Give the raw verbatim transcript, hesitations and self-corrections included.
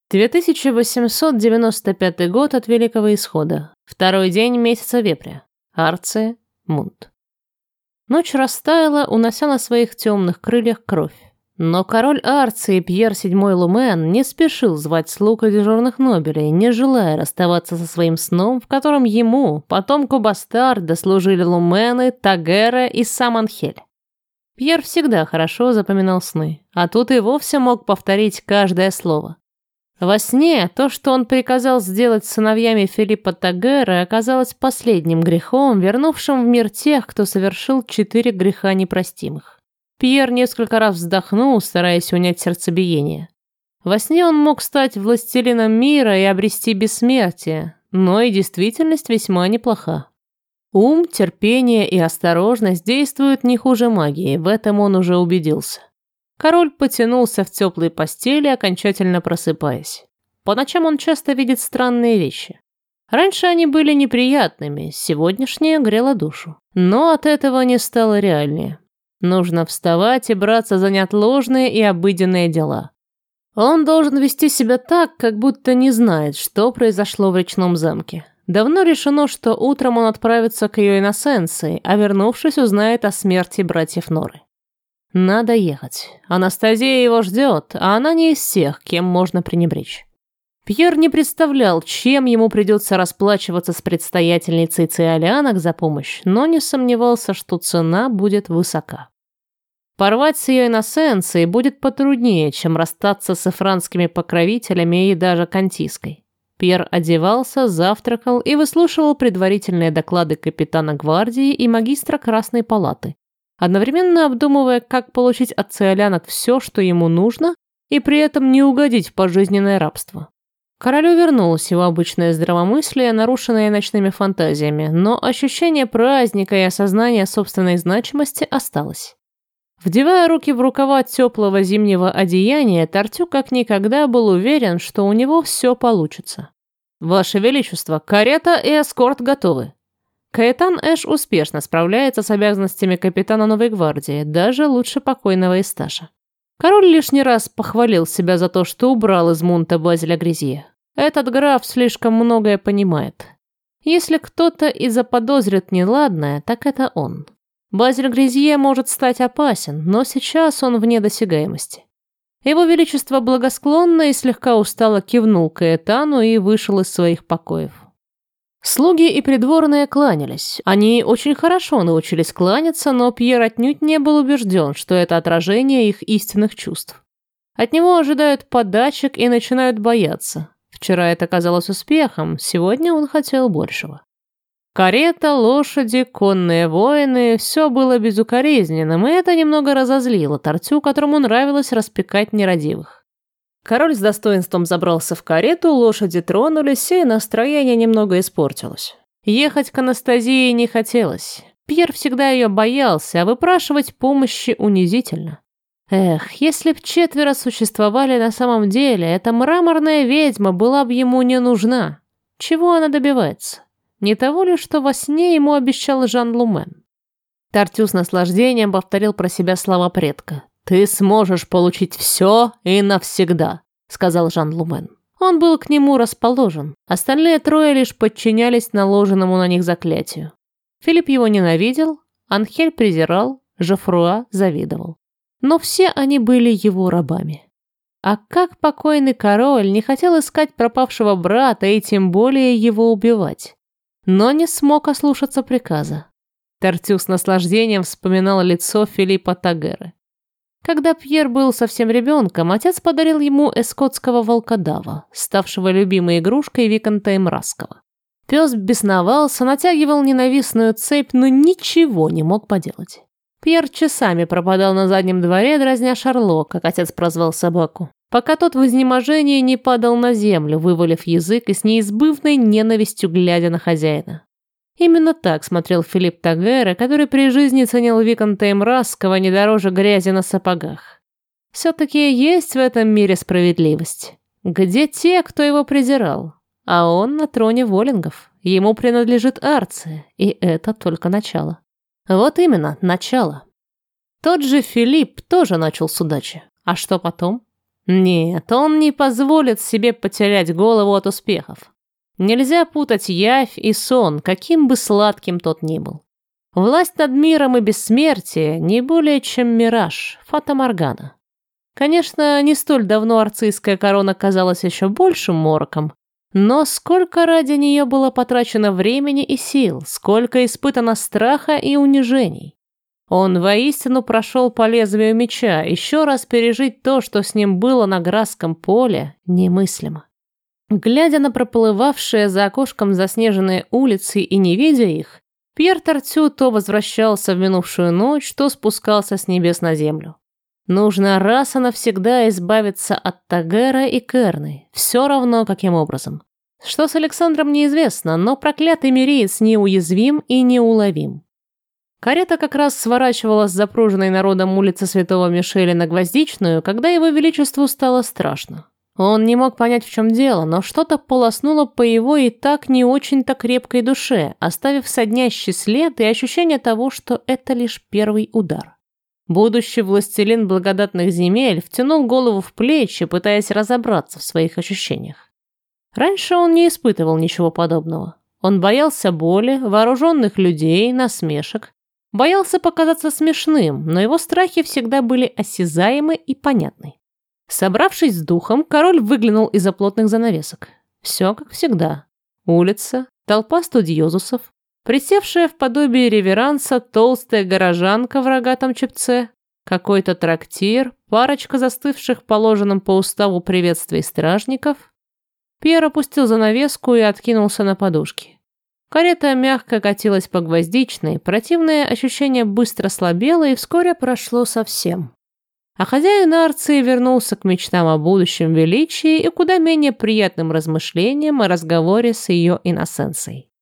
две тысячи восемьсот девяносто пятый год от Великого Исхода. Второй день месяца Вепря. Арция, Мунт. Ночь растаяла, унося на своих темных крыльях кровь. Но король Арции Пьер седьмой Лумен не спешил звать слуг и дежурных нобелей, не желая расставаться со своим сном, в котором ему, потомку бастарда, служили Лумены, Тагера и сам Анхель. Пьер всегда хорошо запоминал сны, а тут и вовсе мог повторить каждое слово. Во сне то, что он приказал сделать с сыновьями Филиппа Тагера, оказалось последним грехом, вернувшим в мир тех, кто совершил четыре греха непростимых. Пьер несколько раз вздохнул, стараясь унять сердцебиение. Во сне он мог стать властелином мира и обрести бессмертие, но и действительность весьма неплоха. Ум, терпение и осторожность действуют не хуже магии, в этом он уже убедился. Король потянулся в теплой постели, окончательно просыпаясь. По ночам он часто видит странные вещи. Раньше они были неприятными, сегодняшнее грело душу. Но от этого не стало реальнее. Нужно вставать и браться за неотложные и обыденные дела. Он должен вести себя так, как будто не знает, что произошло в речном замке. Давно решено, что утром он отправится к ее иносенции, а вернувшись, узнает о смерти братьев Норы. Надо ехать. Анастасия его ждет, а она не из тех, кем можно пренебречь. Пьер не представлял, чем ему придется расплачиваться с предстоятельницей Циолианок за помощь, но не сомневался, что цена будет высока. Порвать с ее иносенцией будет потруднее, чем расстаться с эфранскими покровителями и даже Кантиской. Пьер одевался, завтракал и выслушивал предварительные доклады капитана гвардии и магистра Красной палаты, одновременно обдумывая, как получить от циолянок все, что ему нужно, и при этом не угодить в пожизненное рабство. Королю вернулось его обычное здравомыслие, нарушенное ночными фантазиями, но ощущение праздника и осознание собственной значимости осталось. Вдевая руки в рукава теплого зимнего одеяния, Тартю как никогда был уверен, что у него все получится. «Ваше Величество, карета и эскорт готовы». Каэтан Эш успешно справляется с обязанностями капитана Новой гвардии, даже лучше покойного Исташа. Король лишний раз похвалил себя за то, что убрал из Мунта Базиля Гризье. Этот граф слишком многое понимает. Если кто-то и заподозрит неладное, так это он. Базиль Гризье может стать опасен, но сейчас он вне досягаемости. Его Величество благосклонно и слегка устало кивнул Каэтану и вышел из своих покоев. Слуги и придворные кланялись. Они очень хорошо научились кланяться, но Пьер отнюдь не был убежден, что это отражение их истинных чувств. От него ожидают подачек и начинают бояться. Вчера это казалось успехом, сегодня он хотел большего. Карета, лошади, конные воины – все было безукоризненным, и это немного разозлило Тартю, которому нравилось распекать нерадивых. Король с достоинством забрался в карету, лошади тронулись, и настроение немного испортилось. Ехать к Анастасии не хотелось. Пьер всегда ее боялся, а выпрашивать помощи унизительно. Эх, если б четверо существовали на самом деле, эта мраморная ведьма была бы ему не нужна. Чего она добивается? Не того ли, что во сне ему обещал Жан Лумен? Тартю с наслаждением повторил про себя слова предка. «Ты сможешь получить все и навсегда», — сказал Жан Лумен. Он был к нему расположен. Остальные трое лишь подчинялись наложенному на них заклятию. Филипп его ненавидел, Анхель презирал, Жофруа завидовал. Но все они были его рабами. А как покойный король не хотел искать пропавшего брата и тем более его убивать, но не смог ослушаться приказа. Тартю с наслаждением вспоминал лицо Филиппа Тагера. Когда Пьер был совсем ребенком, отец подарил ему эскотского волкодава, ставшего любимой игрушкой виконта Эмрасского. Пес бесновался, натягивал ненавистную цепь, но ничего не мог поделать. Пьер часами пропадал на заднем дворе, дразня Шарло, как отец прозвал собаку, пока тот в изнеможении не падал на землю, вывалив язык и с неизбывной ненавистью глядя на хозяина. Именно так смотрел Филипп Тагера, который при жизни ценил виконта Эмрасского не дороже грязи на сапогах. Все-таки есть в этом мире справедливость. Где те, кто его презирал? А он на троне Воллингов. Ему принадлежит Арция, и это только начало. Вот именно, начало. Тот же Филипп тоже начал с удачи. А что потом? Нет, он не позволит себе потерять голову от успехов. Нельзя путать явь и сон, каким бы сладким тот ни был. Власть над миром и бессмертие не более чем мираж, фата-моргана. Конечно, не столь давно арцийская корона казалась еще большим мороком, но сколько ради нее было потрачено времени и сил, сколько испытано страха и унижений. Он воистину прошел по лезвию меча, еще раз пережить то, что с ним было на Грасском поле, немыслимо. Глядя на проплывавшие за окошком заснеженные улицы и не видя их, Пьер Тартю то возвращался в минувшую ночь, то спускался с небес на землю. Нужно раз и навсегда избавиться от Тагера и Керны, все равно каким образом. Что с Александром неизвестно, но проклятый мириец неуязвим и неуловим. Карета как раз сворачивала с запруженной народом улицы Святого Мишеля на Гвоздичную, когда его величеству стало страшно. Он не мог понять, в чем дело, но что-то полоснуло по его и так не очень-то крепкой душе, оставив соднящий след и ощущение того, что это лишь первый удар. Будущий властелин благодатных земель втянул голову в плечи, пытаясь разобраться в своих ощущениях. Раньше он не испытывал ничего подобного. Он боялся боли, вооруженных людей, насмешек, боялся показаться смешным, но его страхи всегда были осязаемы и понятны. Собравшись с духом, король выглянул из-за плотных занавесок. Все как всегда. Улица, толпа студиозусов, присевшая в подобие реверанса толстая горожанка в рогатом чепце, какой-то трактир, парочка застывших в положенном по уставу приветствий стражников. Пьер опустил занавеску и откинулся на подушки. Карета мягко катилась по Гвоздичной, противное ощущение быстро слабело и вскоре прошло совсем. А хозяин Арции вернулся к мечтам о будущем величии и куда менее приятным размышлениям о разговоре с ее иносенцией.